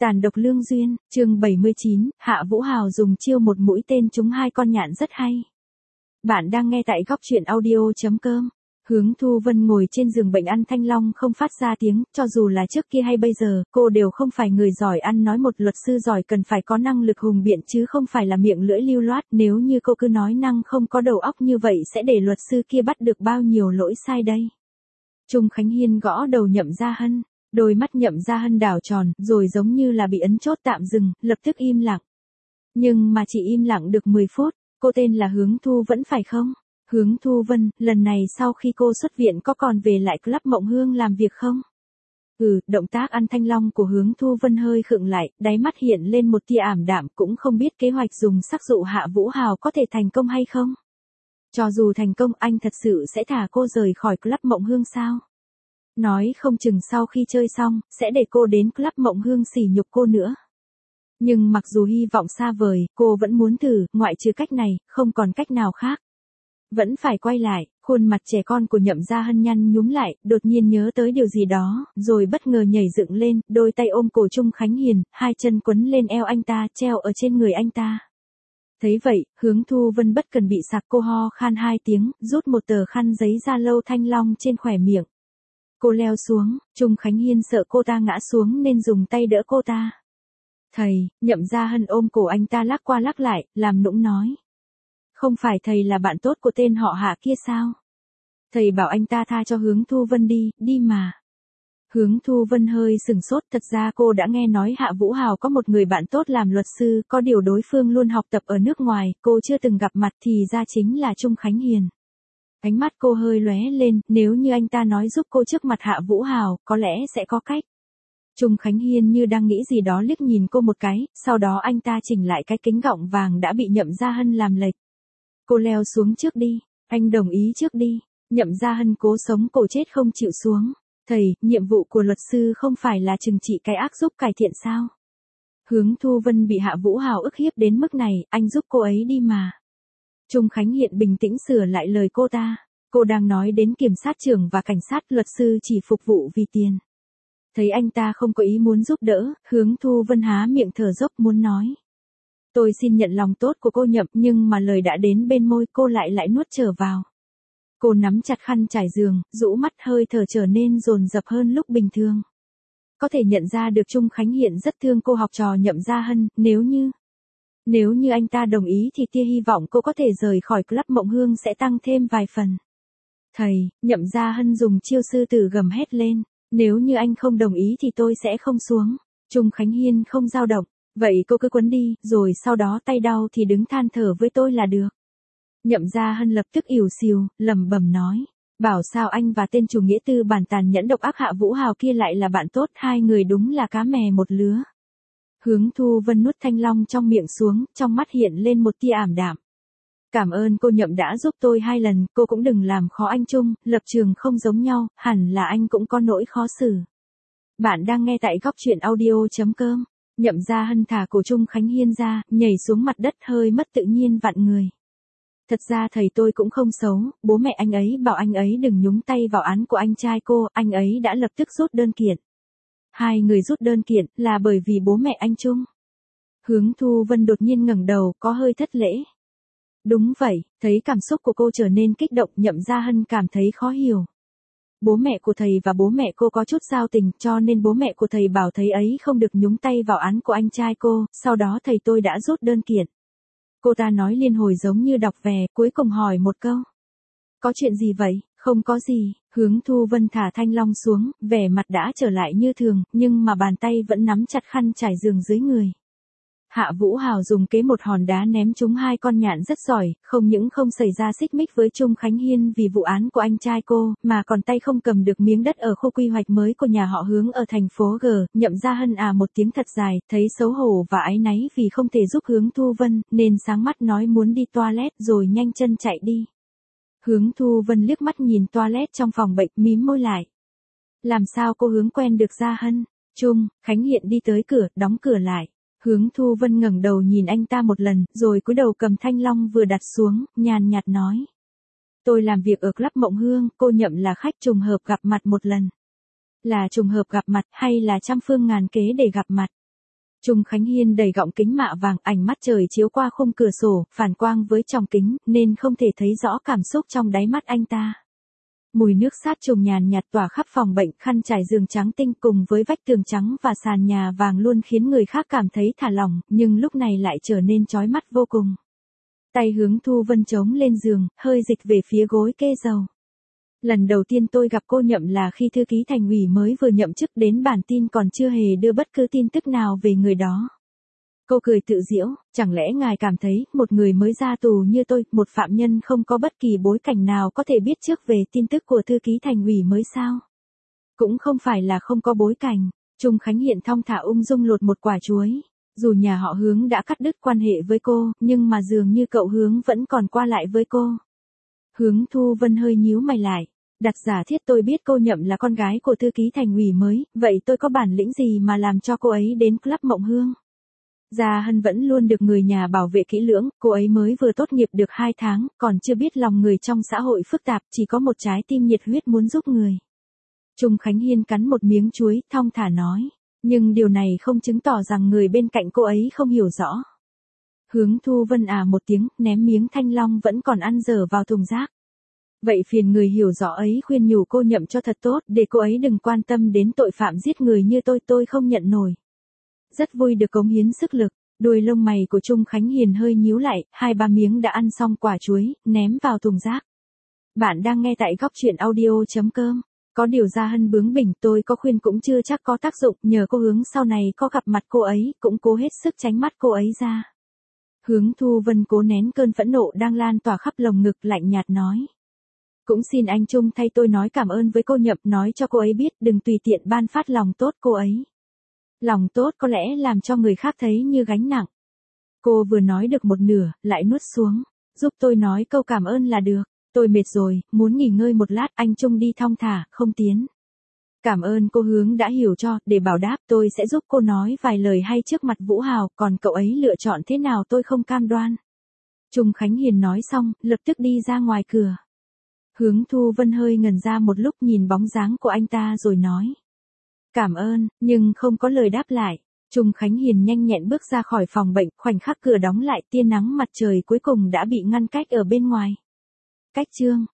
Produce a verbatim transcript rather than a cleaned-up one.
Tàn độc lương duyên, chương bảy mươi chín, Hạ Vũ Hào dùng chiêu một mũi tên trúng hai con nhạn rất hay. Bạn đang nghe tại góc truyện audio.com. Hướng Thu Vân ngồi trên giường bệnh ăn thanh long không phát ra tiếng, cho dù là trước kia hay bây giờ, cô đều không phải người giỏi ăn nói, một luật sư giỏi cần phải có năng lực hùng biện chứ không phải là miệng lưỡi lưu loát, nếu như cô cứ nói năng không có đầu óc như vậy sẽ để luật sư kia bắt được bao nhiêu lỗi sai đây. Trung Khánh Hiên gõ đầu Nhậm Gia Hân. Đôi mắt Nhậm Gia Hân đảo tròn, rồi giống như là bị ấn chốt tạm dừng, lập tức im lặng. Nhưng mà chỉ im lặng được mười phút, cô tên là Hướng Thu vẫn phải không? Hướng Thu Vân, lần này sau khi cô xuất viện có còn về lại Club Mộng Hương làm việc không? Ừ, động tác ăn thanh long của Hướng Thu Vân hơi khựng lại, đáy mắt hiện lên một tia ảm đạm, cũng không biết kế hoạch dùng sắc dụ Hạ Vũ Hào có thể thành công hay không? Cho dù thành công, anh thật sự sẽ thả cô rời khỏi Club Mộng Hương sao? Nói không chừng sau khi chơi xong, sẽ để cô đến Club Mộng Hương sỉ nhục cô nữa. Nhưng mặc dù hy vọng xa vời, cô vẫn muốn thử, ngoại trừ cách này, không còn cách nào khác. Vẫn phải quay lại, khuôn mặt trẻ con của Nhậm Gia Hân nhăn nhúm lại, đột nhiên nhớ tới điều gì đó, rồi bất ngờ nhảy dựng lên, đôi tay ôm cổ Trung Khánh Hiền, hai chân quấn lên eo anh ta, treo ở trên người anh ta. Thấy vậy, Hướng Thu Vân bất cần bị sặc, cô ho khan hai tiếng, rút một tờ khăn giấy ra lâu thanh long trên khóe miệng. Cô leo xuống, Trung Khánh Hiên sợ cô ta ngã xuống nên dùng tay đỡ cô ta. Thầy, Nhậm Gia Hân ôm cổ anh ta lắc qua lắc lại, làm nũng nói. Không phải thầy là bạn tốt của tên họ Hạ kia sao? Thầy bảo anh ta tha cho Hướng Thu Vân đi, đi mà. Hướng Thu Vân hơi sừng sốt, thật ra cô đã nghe nói Hạ Vũ Hào có một người bạn tốt làm luật sư, có điều đối phương luôn học tập ở nước ngoài, cô chưa từng gặp mặt, thì ra chính là Trung Khánh Hiền. Ánh mắt cô hơi lóe lên, nếu như anh ta nói giúp cô trước mặt Hạ Vũ Hào, có lẽ sẽ có cách. Trung Khánh Hiên như đang nghĩ gì đó liếc nhìn cô một cái, sau đó anh ta chỉnh lại cái kính gọng vàng đã bị Nhậm Gia Hân làm lệch. Cô leo xuống trước đi, anh đồng ý trước đi. Nhậm Gia Hân cố sống cổ chết không chịu xuống. Thầy, nhiệm vụ của luật sư không phải là trừng trị cái ác giúp cải thiện sao? Hướng Thu Vân bị Hạ Vũ Hào ức hiếp đến mức này, anh giúp cô ấy đi mà. Trung Khánh Hiền bình tĩnh sửa lại lời cô ta. Cô đang nói đến kiểm sát trưởng và cảnh sát, luật sư chỉ phục vụ vì tiền. Thấy anh ta không có ý muốn giúp đỡ, Hướng Thu Vân há miệng thở dốc muốn nói. Tôi xin nhận lòng tốt của cô Nhậm, nhưng mà lời đã đến bên môi cô lại lại nuốt trở vào. Cô nắm chặt khăn trải giường, rũ mắt, hơi thở trở nên dồn dập hơn lúc bình thường. Có thể nhận ra được Trung Khánh Hiền rất thương cô học trò Nhậm Gia Hân, nếu như... Nếu như anh ta đồng ý thì tia hy vọng cô có thể rời khỏi Club Mộng Hương sẽ tăng thêm vài phần. Thầy, Nhậm Gia Hân dùng chiêu sư tử gầm hét lên. Nếu như anh không đồng ý thì tôi sẽ không xuống. Trung Khánh Hiên không dao động. Vậy cô cứ quấn đi, rồi sau đó tay đau thì đứng than thở với tôi là được. Nhậm Gia Hân lập tức ỉu xìu, lẩm bẩm nói. Bảo sao anh và tên chủ nghĩa tư bản tàn nhẫn độc ác Hạ Vũ Hào kia lại là bạn tốt, hai người đúng là cá mè một lứa. Hướng Thu Vân nuốt thanh long trong miệng xuống, trong mắt hiện lên một tia ảm đạm. Cảm ơn cô Nhậm đã giúp tôi hai lần, cô cũng đừng làm khó anh Trung, lập trường không giống nhau, hẳn là anh cũng có nỗi khó xử. Bạn đang nghe tại góc truyện audio.com. Nhậm Gia Hân thả cổ Trung Khánh Hiên ra, nhảy xuống mặt đất hơi mất tự nhiên vặn người. Thật ra thầy tôi cũng không xấu, bố mẹ anh ấy bảo anh ấy đừng nhúng tay vào án của anh trai cô, anh ấy đã lập tức rút đơn kiện. Hai người rút đơn kiện là bởi vì bố mẹ anh Trung. Hướng Thu Vân đột nhiên ngẩng đầu, có hơi thất lễ. Đúng vậy, thấy cảm xúc của cô trở nên kích động, Nhậm Gia Hân cảm thấy khó hiểu. Bố mẹ của thầy và bố mẹ cô có chút giao tình, cho nên bố mẹ của thầy bảo thầy ấy không được nhúng tay vào án của anh trai cô, sau đó thầy tôi đã rút đơn kiện. Cô ta nói liên hồi giống như đọc về, cuối cùng hỏi một câu. Có chuyện gì vậy? Không có gì. Hướng Thu Vân thả thanh long xuống, vẻ mặt đã trở lại như thường, nhưng mà bàn tay vẫn nắm chặt khăn trải giường dưới người. Hạ Vũ Hào dùng kế một hòn đá ném trúng hai con nhạn rất giỏi, không những không xảy ra xích mích với Trung Khánh Hiên vì vụ án của anh trai cô, mà còn tay không cầm được miếng đất ở khu quy hoạch mới của nhà họ Hướng ở thành phố G. Nhậm Gia Hân à một tiếng thật dài, thấy xấu hổ và áy náy vì không thể giúp Hướng Thu Vân, nên sáng mắt nói muốn đi toilet rồi nhanh chân chạy đi. Hướng Thu Vân liếc mắt nhìn toilet trong phòng bệnh, mím môi lại. Làm sao cô Hướng quen được Gia Hân? Trung Khánh Hiền đi tới cửa, đóng cửa lại. Hướng Thu Vân ngẩng đầu nhìn anh ta một lần, rồi cúi đầu cầm thanh long vừa đặt xuống, nhàn nhạt nói. Tôi làm việc ở Club Mộng Hương, cô Nhậm là khách trùng hợp gặp mặt một lần. Là trùng hợp gặp mặt hay là trăm phương ngàn kế để gặp mặt? Trung Khánh Hiên đầy gọng kính mạ vàng, ánh mắt trời chiếu qua khung cửa sổ, phản quang với tròng kính, nên không thể thấy rõ cảm xúc trong đáy mắt anh ta. Mùi nước sát trùng nhàn nhạt tỏa khắp phòng bệnh, khăn trải giường trắng tinh cùng với vách tường trắng và sàn nhà vàng luôn khiến người khác cảm thấy thả lỏng, nhưng lúc này lại trở nên chói mắt vô cùng. Tay Hướng Thu Vân chống lên giường, hơi dịch về phía gối kê dầu. Lần đầu tiên tôi gặp cô Nhậm là khi thư ký thành ủy mới vừa nhậm chức, đến bản tin còn chưa hề đưa bất cứ tin tức nào về người đó. Cô cười tự giễu, chẳng lẽ ngài cảm thấy một người mới ra tù như tôi, một phạm nhân không có bất kỳ bối cảnh nào có thể biết trước về tin tức của thư ký thành ủy mới sao? Cũng không phải là không có bối cảnh. Trung Khánh Hiền thong thả ung dung lột một quả chuối. Dù nhà họ Hướng đã cắt đứt quan hệ với cô, nhưng mà dường như cậu Hướng vẫn còn qua lại với cô. Hướng Thu Vân hơi nhíu mày lại. Đặt giả thiết tôi biết cô Nhậm là con gái của thư ký thành ủy mới, vậy tôi có bản lĩnh gì mà làm cho cô ấy đến Club Mộng Hương? Gia Hân vẫn luôn được người nhà bảo vệ kỹ lưỡng, cô ấy mới vừa tốt nghiệp được hai tháng, còn chưa biết lòng người trong xã hội phức tạp, chỉ có một trái tim nhiệt huyết muốn giúp người. Trung Khánh Hiên cắn một miếng chuối, thong thả nói, nhưng điều này không chứng tỏ rằng người bên cạnh cô ấy không hiểu rõ. Hướng Thu Vân à một tiếng, ném miếng thanh long vẫn còn ăn dở vào thùng rác. Vậy phiền người hiểu rõ ấy khuyên nhủ cô Nhậm cho thật tốt, để cô ấy đừng quan tâm đến tội phạm giết người như tôi, tôi không nhận nổi. Rất vui được cống hiến sức lực, đuôi lông mày của Trung Khánh Hiền hơi nhíu lại, hai ba miếng đã ăn xong quả chuối, ném vào thùng rác. Bạn đang nghe tại góc truyện audio chấm com. Có điều Gia Hân bướng bỉnh, tôi có khuyên cũng chưa chắc có tác dụng, nhờ cô Hướng sau này có gặp mặt cô ấy, cũng cố hết sức tránh mắt cô ấy ra. Hướng Thu Vân cố nén cơn phẫn nộ đang lan tỏa khắp lồng ngực, lạnh nhạt nói. Cũng xin anh Trung thay tôi nói cảm ơn với cô Nhậm, nói cho cô ấy biết đừng tùy tiện ban phát lòng tốt cô ấy. Lòng tốt có lẽ làm cho người khác thấy như gánh nặng. Cô vừa nói được một nửa, lại nuốt xuống. Giúp tôi nói câu cảm ơn là được. Tôi mệt rồi, muốn nghỉ ngơi một lát, anh Trung đi thong thả, không tiến. Cảm ơn cô Hướng đã hiểu cho, để bảo đáp tôi sẽ giúp cô nói vài lời hay trước mặt Vũ Hào, còn cậu ấy lựa chọn thế nào tôi không cam đoan. Trung Khánh Hiền nói xong, lập tức đi ra ngoài cửa. Hướng Thu Vân hơi ngẩn ra một lúc, nhìn bóng dáng của anh ta rồi nói. Cảm ơn, nhưng không có lời đáp lại. Trung Khánh Hiền nhanh nhẹn bước ra khỏi phòng bệnh, khoảnh khắc cửa đóng lại, tia nắng mặt trời cuối cùng đã bị ngăn cách ở bên ngoài. Cách chương